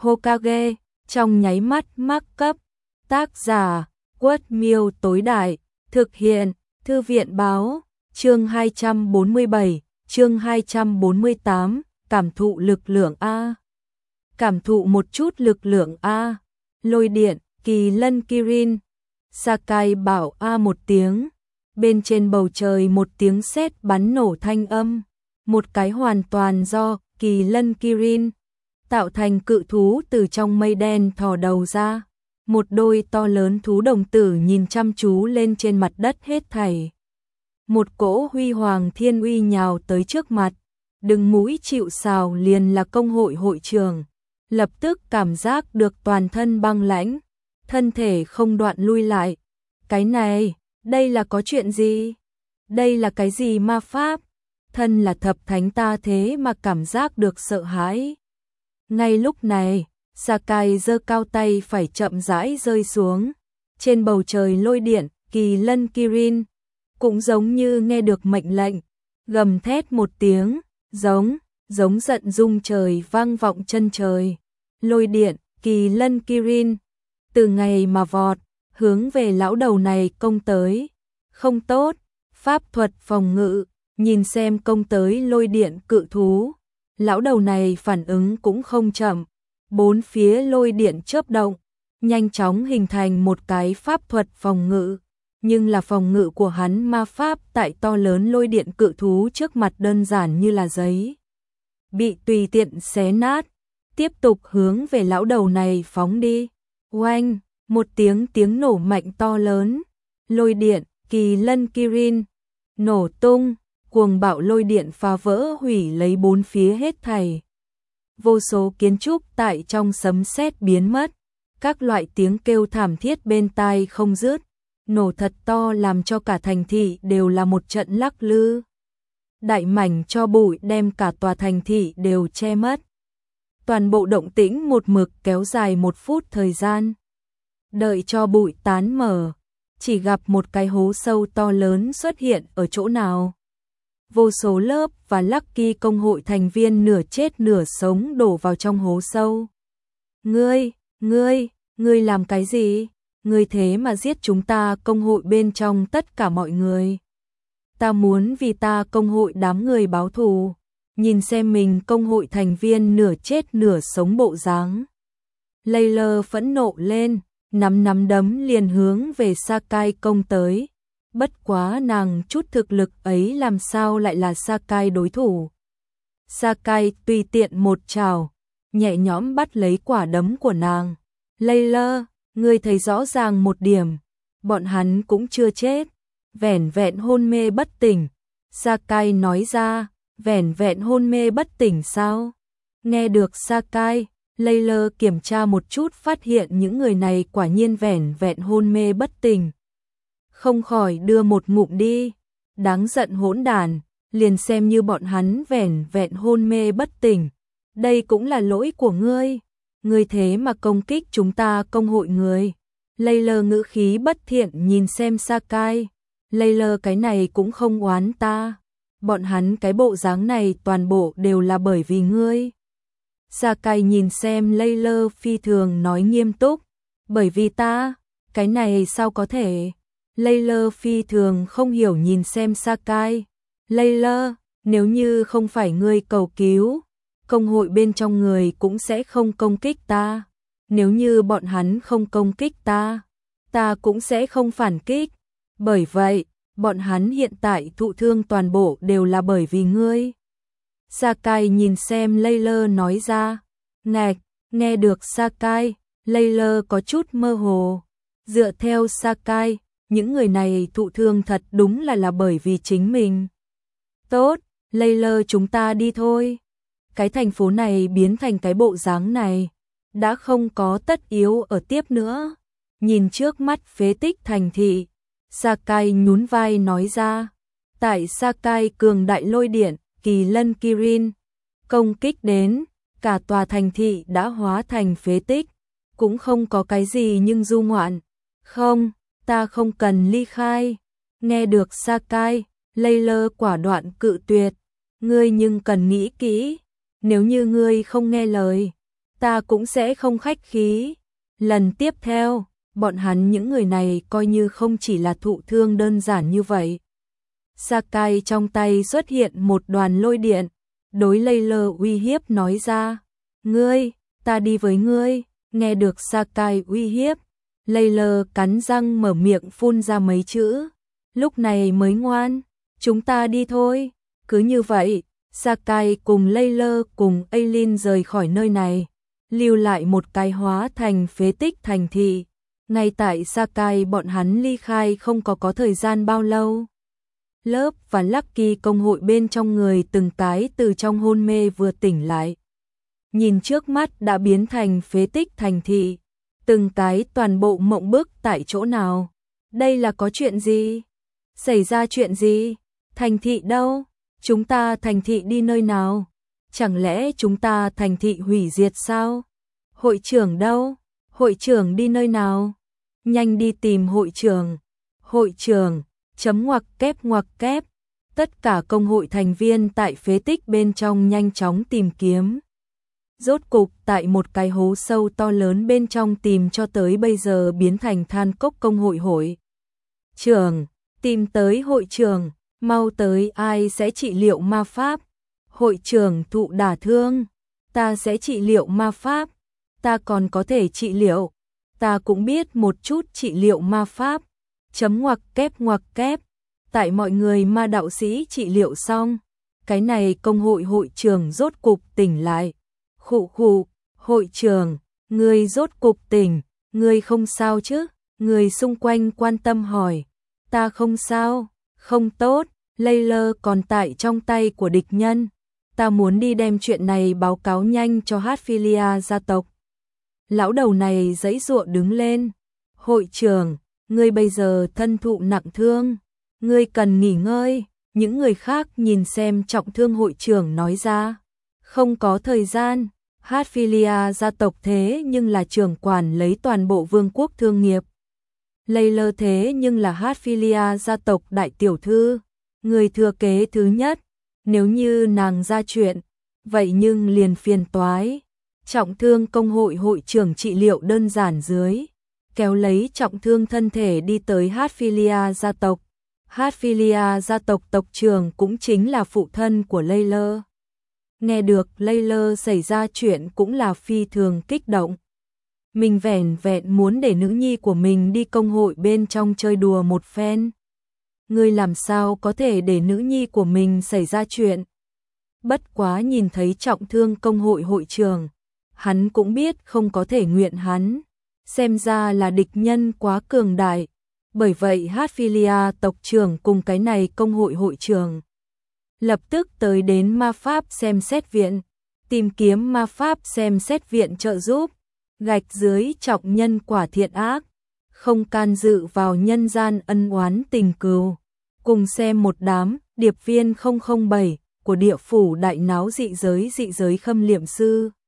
Hokage, trong nháy mắt mắc cấp. Tác giả, Quất Miêu tối đại, thực hiện, Thư viện báo, chương 247, chương 248, cảm thụ lực lượng A. Cảm thụ một chút lực lượng A. Lôi điện, kỳ lân Kirin. Sakai bảo A một tiếng. Bên trên bầu trời một tiếng sét bắn nổ thanh âm. Một cái hoàn toàn do kỳ lân Kirin tạo thành cự thú từ trong mây đen thò đầu ra. Một đôi to lớn thú đồng tử nhìn chăm chú lên trên mặt đất hết thảy. Một cỗ huy hoàng thiên uy nhào tới trước mặt. Đừng mũi chịu sào liền là công hội hội trưởng. Lập tức cảm giác được toàn thân băng lãnh. Thân thể không đoạn lui lại. Cái này, đây là có chuyện gì? Đây là cái gì ma pháp? Thân là thập thánh ta thế mà cảm giác được sợ hãi. Ngay lúc này, Sakai giơ cao tay phải chậm rãi rơi xuống. Trên bầu trời lôi điện, kỳ lân Kirin cũng giống như nghe được mệnh lệnh, gầm thét một tiếng, giống giận rung trời vang vọng chân trời. Lôi điện, kỳ lân Kirin từ ngày mà vọt, hướng về lão đầu này công tới. Không tốt, pháp thuật phòng ngự, nhìn xem công tới lôi điện cự thú. Lão đầu này phản ứng cũng không chậm, bốn phía lôi điện chớp động, nhanh chóng hình thành một cái pháp thuật phòng ngự. Nhưng là phòng ngự của hắn ma pháp tại to lớn lôi điện cự thú trước mặt đơn giản như là giấy. Bị tùy tiện xé nát, tiếp tục hướng về lão đầu này phóng đi. Oanh, một tiếng nổ mạnh to lớn. Lôi điện, kỳ lân Kirin nổ tung, cuồng bạo lôi điện phá vỡ hủy lấy bốn phía hết thảy. Vô số kiến trúc tại trong sấm sét biến mất, các loại tiếng kêu thảm thiết bên tai không dứt, nổ thật to làm cho cả thành thị đều là một trận lắc lư. Đại mảnh cho bụi đem cả tòa thành thị đều che mất. Toàn bộ động tĩnh một mực kéo dài 1 phút thời gian. Đợi cho bụi tán mở, chỉ gặp một cái hố sâu to lớn xuất hiện ở chỗ nào. Vô số lớp và Lucky công hội thành viên nửa chết nửa sống đổ vào trong hố sâu. Ngươi làm cái gì? Ngươi thế mà giết chúng ta công hội bên trong tất cả mọi người. Ta muốn vì ta công hội đám người báo thù. Nhìn xem mình công hội thành viên nửa chết nửa sống bộ dáng. Layla phẫn nộ lên, nắm đấm liền hướng về Sakai công tới. Bất quá nàng chút thực lực ấy làm sao lại là Sakai đối thủ. Sakai tùy tiện một trảo, nhẹ nhõm bắt lấy quả đấm của nàng. Layla, ngươi thấy rõ ràng một điểm, bọn hắn cũng chưa chết, vẻn vẹn hôn mê bất tỉnh. Sakai nói ra, vẻn vẹn hôn mê bất tỉnh sao? Nghe được Sakai, Layla kiểm tra một chút phát hiện những người này quả nhiên vẻn vẹn hôn mê bất tỉnh. Không khỏi đưa một ngụm đi, đáng giận hỗn đản, liền xem như bọn hắn vẻn vẹn hôn mê bất tỉnh. Đây cũng là lỗi của ngươi, ngươi thế mà công kích chúng ta công hội người. Layla ngữ khí bất thiện nhìn xem Sakai, Layla cái này cũng không oán ta, bọn hắn cái bộ dáng này toàn bộ đều là bởi vì ngươi. Sakai nhìn xem Layla phi thường nói nghiêm túc, bởi vì ta, cái này sao có thể? Layla phi thường không hiểu nhìn xem Sakai. Layla, nếu như không phải ngươi cầu cứu, công hội bên trong người cũng sẽ không công kích ta. Nếu như bọn hắn không công kích ta, ta cũng sẽ không phản kích. Bởi vậy, bọn hắn hiện tại thụ thương toàn bộ đều là bởi vì ngươi. Sakai nhìn xem Layla nói ra. Ngạch, nghe được Sakai, Layla có chút mơ hồ. Dựa theo Sakai, những người này thụ thương thật đúng là bởi vì chính mình. Tốt, Layla chúng ta đi thôi. Cái thành phố này biến thành cái bộ dáng này, đã không có tất yếu ở tiếp nữa. Nhìn trước mắt phế tích thành thị, Sakai nhún vai nói ra. Tại Sakai cường đại lôi điện, kỳ lân Kirin công kích đến, cả tòa thành thị đã hóa thành phế tích, cũng không có cái gì nhưng du ngoạn. Không, ta không cần ly khai. Nghe được Sakai, Layla quả đoạn cự tuyệt. Ngươi nhưng cần nghĩ kỹ, nếu như ngươi không nghe lời, ta cũng sẽ không khách khí. Lần tiếp theo, bọn hắn những người này coi như không chỉ là thụ thương đơn giản như vậy. Sakai trong tay xuất hiện một đoàn lôi điện, đối Layla uy hiếp nói ra, ngươi, ta đi với ngươi. Nghe được Sakai uy hiếp, Layla cắn răng mở miệng phun ra mấy chữ, lúc này mới ngoan, chúng ta đi thôi. Cứ như vậy, Sakai cùng Layla cùng Aileen rời khỏi nơi này, lưu lại một cái hóa thành phế tích thành thị. Ngay tại Sakai bọn hắn ly khai không có thời gian bao lâu, Lớp và Lucky công hội bên trong người từng cái từ trong hôn mê vừa tỉnh lại. Nhìn trước mắt đã biến thành phế tích thành thị, từng cái toàn bộ mộng bức tại chỗ nào. Đây là có chuyện gì? Xảy ra chuyện gì? Thành thị đâu? Chúng ta thành thị đi nơi nào? Chẳng lẽ chúng ta thành thị hủy diệt sao? Hội trưởng đâu? Hội trưởng đi nơi nào? Nhanh đi tìm hội trưởng. Hội trưởng, ngoặc kép. Tất cả công hội thành viên tại phế tích bên trong nhanh chóng tìm kiếm. Rốt cục tại một cái hố sâu to lớn bên trong tìm cho tới bây giờ biến thành than cốc công hội hội trưởng, tìm tới hội trưởng, mau tới, ai sẽ trị liệu ma pháp? Hội trưởng thụ đả thương, ta sẽ trị liệu ma pháp, ta còn có thể trị liệu, ta cũng biết một chút trị liệu ma pháp. Ngoặc kép. Tại mọi người ma đạo sĩ trị liệu xong, cái này công hội hội trưởng rốt cục tỉnh lại. Khụ, hội trưởng, ngươi rốt cục tỉnh, ngươi không sao chứ? Người xung quanh quan tâm hỏi. Ta không sao, không tốt, Layla còn tại trong tay của địch nhân. Ta muốn đi đem chuyện này báo cáo nhanh cho Hatfilia gia tộc. Lão đầu này giãy giụa đứng lên. Hội trưởng, ngươi bây giờ thân thụ nặng thương, ngươi cần nghỉ ngơi. Những người khác nhìn xem trọng thương hội trưởng nói ra. Không có thời gian, Hatfilia gia tộc thế nhưng là trưởng quản lấy toàn bộ vương quốc thương nghiệp. Layla thế nhưng là Hatfilia gia tộc đại tiểu thư, người thừa kế thứ nhất. Nếu như nàng ra chuyện, vậy nhưng liền phiền toái. Trọng thương công hội hội trưởng trị liệu đơn giản dưới, kéo lấy trọng thương thân thể đi tới Hatfilia gia tộc. Hatfilia gia tộc tộc trưởng cũng chính là phụ thân của Layla. Nghe được Layla xảy ra chuyện cũng là phi thường kích động. Mình vẻn vẹn muốn để nữ nhi của mình đi công hội bên trong chơi đùa một phen. Ngươi làm sao có thể để nữ nhi của mình xảy ra chuyện? Bất quá nhìn thấy trọng thương công hội hội trưởng, hắn cũng biết không có thể nguyện hắn. Xem ra là địch nhân quá cường đại. Bởi vậy Hatfilia tộc trưởng cùng cái này công hội hội trưởng lập tức tới đến ma pháp xem xét viện, tìm kiếm ma pháp xem xét viện trợ giúp, gạch dưới trọng nhân quả thiện ác, không can dự vào nhân gian ân oán tình cừu, cùng xem một đám điệp viên 007 của địa phủ đại náo dị giới khâm liệm sư.